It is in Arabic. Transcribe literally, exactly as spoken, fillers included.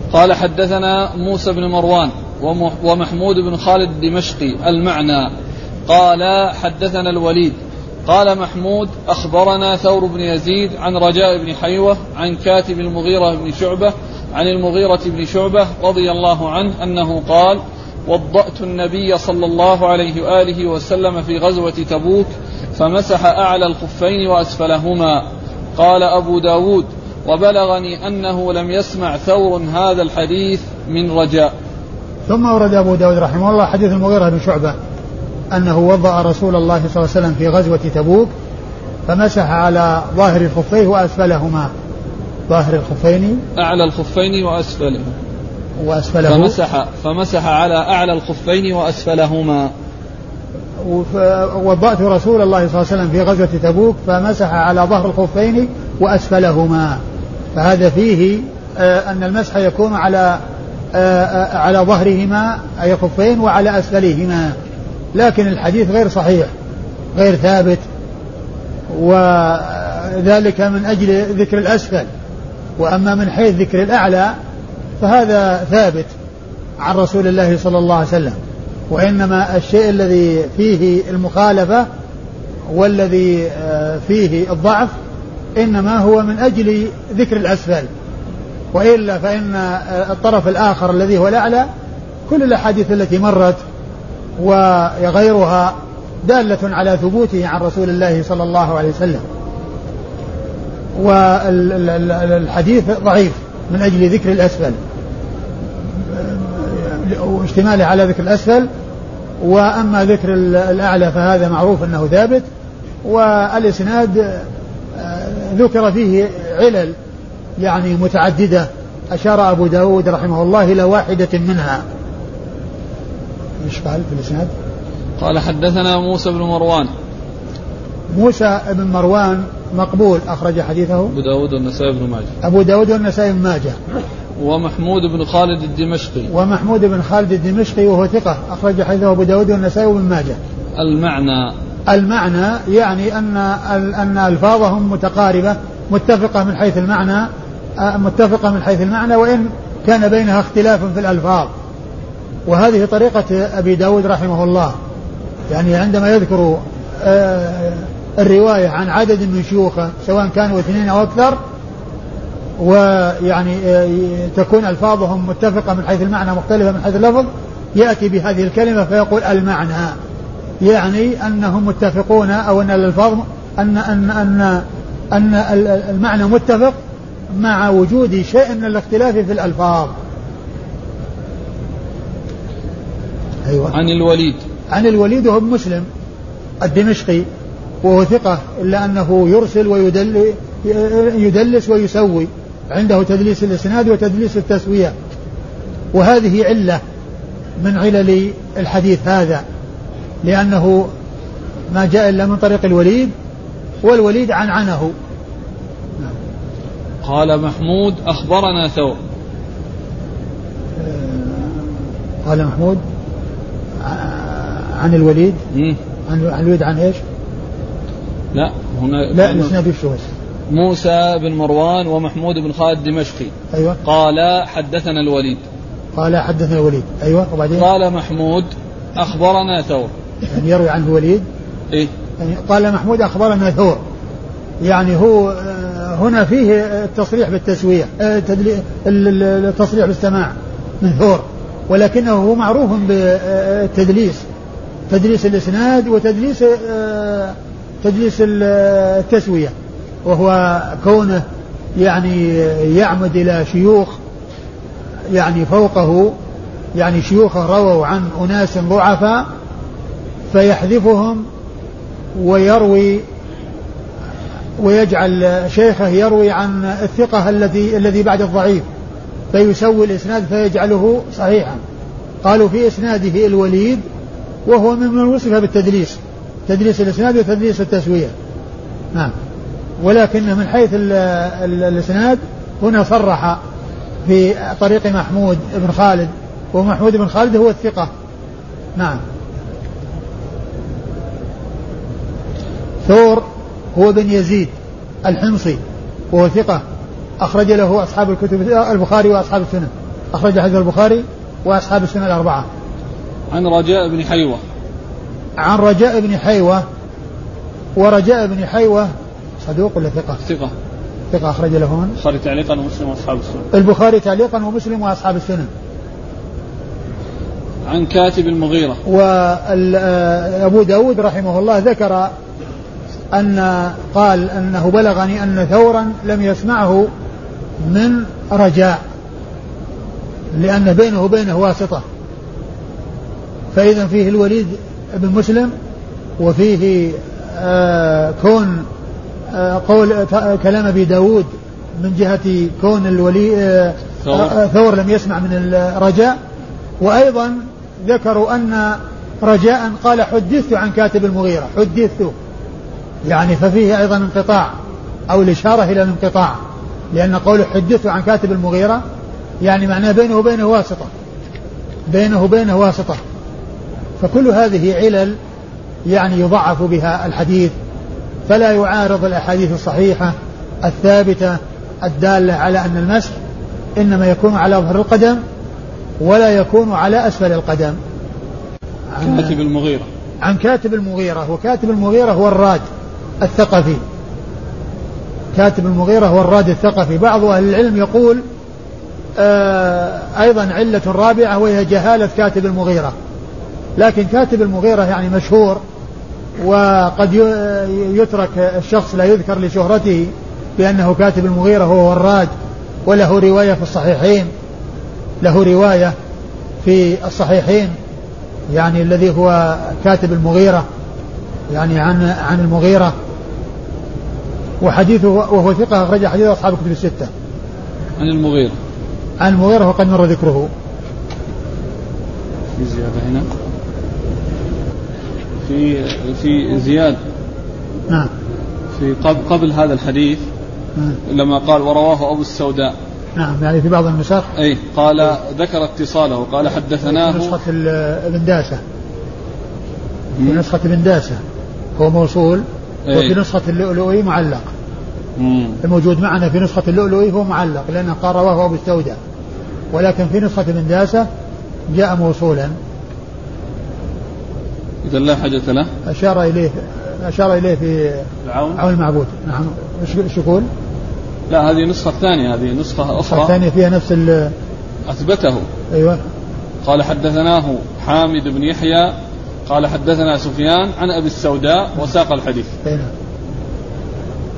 قال حدثنا موسى بن مروان ومحمود بن خالد الدمشقي المعنى. قال حدثنا الوليد قال محمود أخبرنا ثور بن يزيد عن رجاء بن حيوة عن كاتب المغيرة بن شعبة عن المغيرة بن شعبة رضي الله عنه أنه قال وضأت النبي صلى الله عليه وآله وسلم في غزوة تبوك فمسح أعلى الخفين وأسفلهما. قال أبو داود وبلغني أنه لم يسمع ثور هذا الحديث من رجاء. ثم ورد أبو داود رحمه الله حديث المغيرة بن شعبة أنه وضأ رسول الله صلى الله عليه وسلم في غزوة تبوك فمسح على ظاهر الخفين وأسفلهما. ظاهر الخفين أعلى الخفين وأسفلهما وأسفله فمسح, فمسح على أعلى الخفين وأسفلهما. وضأت رسول الله صلى الله عليه وسلم في غزوة تبوك فمسح على ظهر الخفين وأسفلهما. فهذا فيه أن المسح يكون على على ظهرهما أي الخفين وعلى أسفلهما، لكن الحديث غير صحيح غير ثابت، وذلك من أجل ذكر الأسفل. وأما من حيث ذكر الأعلى فهذا ثابت عن رسول الله صلى الله عليه وسلم، وإنما الشيء الذي فيه المخالفة والذي فيه الضعف إنما هو من أجل ذكر الأسفل، وإلا فإن الطرف الآخر الذي هو الأعلى كل الأحاديث التي مرت وغيرها دالة على ثبوته عن رسول الله صلى الله عليه وسلم، والحديث ضعيف من أجل ذكر الأسفل واشتماله على ذكر الأسفل. وأما ذكر الأعلى فهذا معروف أنه ثابت، والإسناد ذكر فيه علل يعني متعددة أشار أبو داود رحمه الله إلى واحدة منها. إيش قال في الإسناد؟ قال حدثنا موسى بن مروان. موسى بن مروان مقبول أخرج حديثه أبو داود والنسائي بن ماجه. أبو داود والنسائي بن ماجه. ومحمود بن خالد الدمشقي. ومحمود بن خالد الدمشقي وهو ثقة أخرج حديثه أبو داود والنسائي بن ماجه. المعنى المعنى يعني أن أن ألفاظهم متقاربة متفقة من حيث المعنى متفقة من حيث المعنى وإن كان بينها اختلاف في الألفاظ. وهذه طريقة أبي داود رحمه الله، يعني عندما يذكر الرواية عن عدد من شيوخه سواء كانوا اثنين أو أكثر ويعني تكون ألفاظهم متفقة من حيث المعنى مختلفة من حيث اللفظ، يأتي بهذه الكلمة فيقول المعنى، يعني أنهم متفقون أو أن الألفاظ أن أن أن أن المعنى متفق مع وجود شيء من الاختلاف في الألفاظ. أيوة. عن الوليد عن الوليد وهو مسلم الدمشقي وهو ثقة إلا أنه يرسل ويدل يدلس ويسوي، عنده تدليس الإسناد وتدليس التسوية، وهذه علة من علل الحديث هذا، لأنه ما جاء إلا من طريق الوليد والوليد عن عنه. قال محمود أخبرنا ثور. قال محمود عن الوليد عن الوليد عن إيش؟ لا هنا لا الإسناد الشوز موسى بن مروان ومحمود بن خالد الدمشقي. أيوة. قال حدثنا الوليد. قال حدثنا الوليد. أيوة. وبعدين قال محمود أخبرنا ثور، يعني يروي عنه الوليد. إيه؟ يعني قال محمود أخبرنا ثور، يعني هو هنا فيه التصريح بالتسوية التصريح بالسماع من ثور، ولكنه هو معروف بالتدليس، تدليس الإسناد وتدليس تدليس التسوية، وهو كونه يعني يعمد إلى شيوخ يعني فوقه، يعني شيوخه رووا عن أناس ضعفاء فيحذفهم ويروي ويجعل شيخه يروي عن الثقة الذي الذي بعد الضعيف فيسوي الإسناد فيجعله صحيحا. قالوا في إسناده الوليد وهو ممن وصف بالتدليس، تدليس الإسناد وتدليس التسوية. نعم. ولكن من حيث الإسناد هنا صرح في طريق محمود بن خالد، ومحمود بن خالد هو الثقة. نعم. ثور هو بن يزيد الحمصي وهو ثقة أخرج له أصحاب الكتب البخاري وأصحاب السنن. أخرج حديث البخاري وأصحاب السنة الأربعة. عن رجاء بن حيوة. عن رجاء بن حيوة. ورجاء بن حيوة صدوق ولا ثقة؟ ثقة. ثقة أخرج له من؟ البخاري تعليقا ومسلم وأصحاب السنن. البخاري تعليقا ومسلم وأصحاب السنن. عن كاتب المغيرة. وأبو داود رحمه الله ذكر أن قال أنه بلغني أن ثورا لم يسمعه من رجاء لأن بينه وبينه واسطة، فإذا فيه الوليد بن مسلم وفيه آه كون آه قول كلام أبي داود من جهة كون الولي آه ثور. ثور لم يسمع من الرجاء. وأيضا ذكروا أن رجاء قال حدثت عن كاتب المغيرة، حدثت يعني ففيه أيضا انقطاع أو الإشارة إلى الانقطاع، لأن قوله حدثت عن كاتب المغيرة يعني معناه بينه وبينه واسطة، بينه وبينه واسطة. فكل هذه علل يعني يضعف بها الحديث، فلا يعارض الأحاديث الصحيحة الثابتة الدالة على أن المسح إنما يكون على ظهر القدم ولا يكون على أسفل القدم. عن كاتب المغيرة. عن كاتب المغيرة. وكاتب المغيرة هو الراد الثقفي. كاتب المغيرة هو الراد الثقفي. بعض أهل العلم يقول آه أيضا علة رابعة وهي جهالة كاتب المغيرة، لكن كاتب المغيرة يعني مشهور، وقد يترك الشخص لا يذكر لشهرته بأنه كاتب المغيرة هو الراد، وله رواية في الصحيحين، له رواية في الصحيحين يعني الذي هو كاتب المغيرة يعني عن عن المغيرة، وحديثه وهو ثقة أخرج حديث أصحاب الكتب الستة. عن المغيرة. عن المغيرة وقد مر ذكره. في زيادة هنا في في زياد نعم في قبل, قبل هذا الحديث نعم. لما قال ورواه أبو السوداء نعم يعني في بعض النسخ أي قال أي. ذكر اتصاله قال حدثناه في نسخة ابن داسة، في نسخة ابن داسة هو موصول أي. وفي نسخة اللؤلؤي معلق. مم. الموجود معنا في نسخة اللؤلؤي هو معلق لأنه قال رواه أبو السوداء، ولكن في نسخة ابن داسة جاء موصولا. إذا لا حاجة له. أشار إليه أشار إليه في العون عون المعبود. نعم. إيش يقول؟ لا هذه نسخة ثانية، هذه نسخة أخرى ثانية فيها نفس ال أثبته. أيوة. قال حدثناه حامد بن يحيى قال حدثنا سفيان عن أبي السوداء وساق الحديث. أيوة.